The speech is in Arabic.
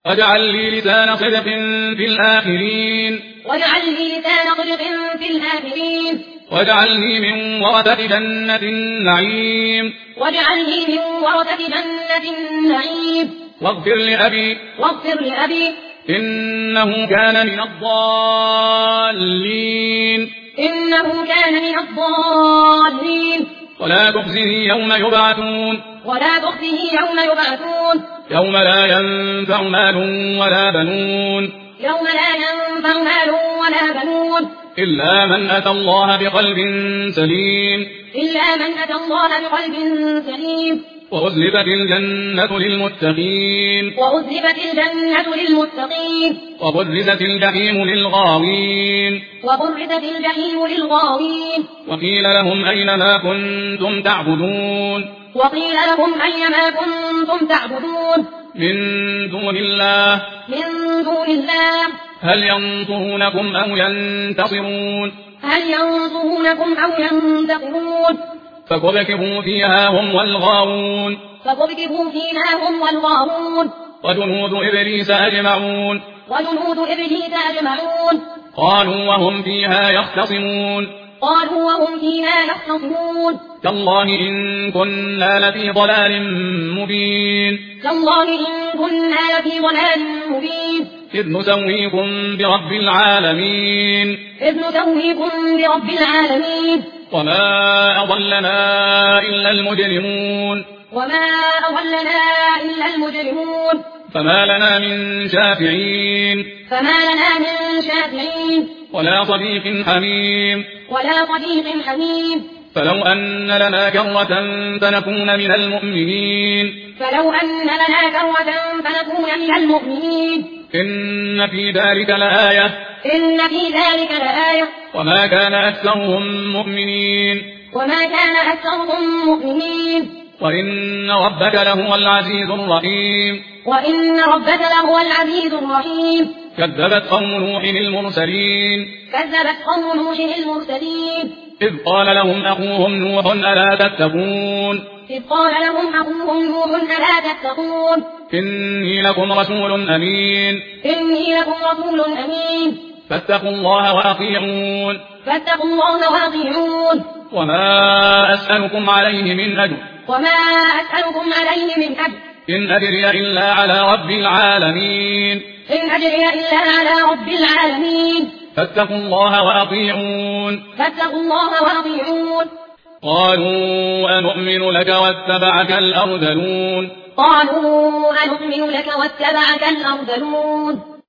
واجعل لي لسان صدق في الآخرين واجعلني من ورثة جنة النعيم واغفر لأبي إنه كان من الضالين ولا تخزني يوم يبعثون يوم لا ينفع مال ولا بنون إلا من أتى الله بقلب سليم وأزلفت الجنة للمتقين وبرزت الجحيم للغاوين وقيل لهم أين ما كنتم تعبدون من دون الله هل ينصرونكم أو ينتصرون فكبكبوا فيها هم والغاوون وجنود إبليس أجمعون قالوا وهم فيها يختصمون تالله إن كنا لفي ضلال مبين إذ نسويكم برب العالمين وما أضلنا إلا المجرمون فما لنا من شافعين ولا صديق حميم فلو أن لنا كرة فنكون من المؤمنين إن في ذلك لآية وما كان أكثرهم مؤمنين وإن ربك لهو العزيز الرحيم كذبت قوم نوح المرسلين إذ قال لهم أخوهم نوح ألا تتقون إني لكم رسول أمين فاتقوا الله وأطيعون وما أسألكم عليه من أجر إن أجري إلا على رب العالمين فاتقوا الله وأطيعون قالوا أنؤمن لك واتبعك الأرذلون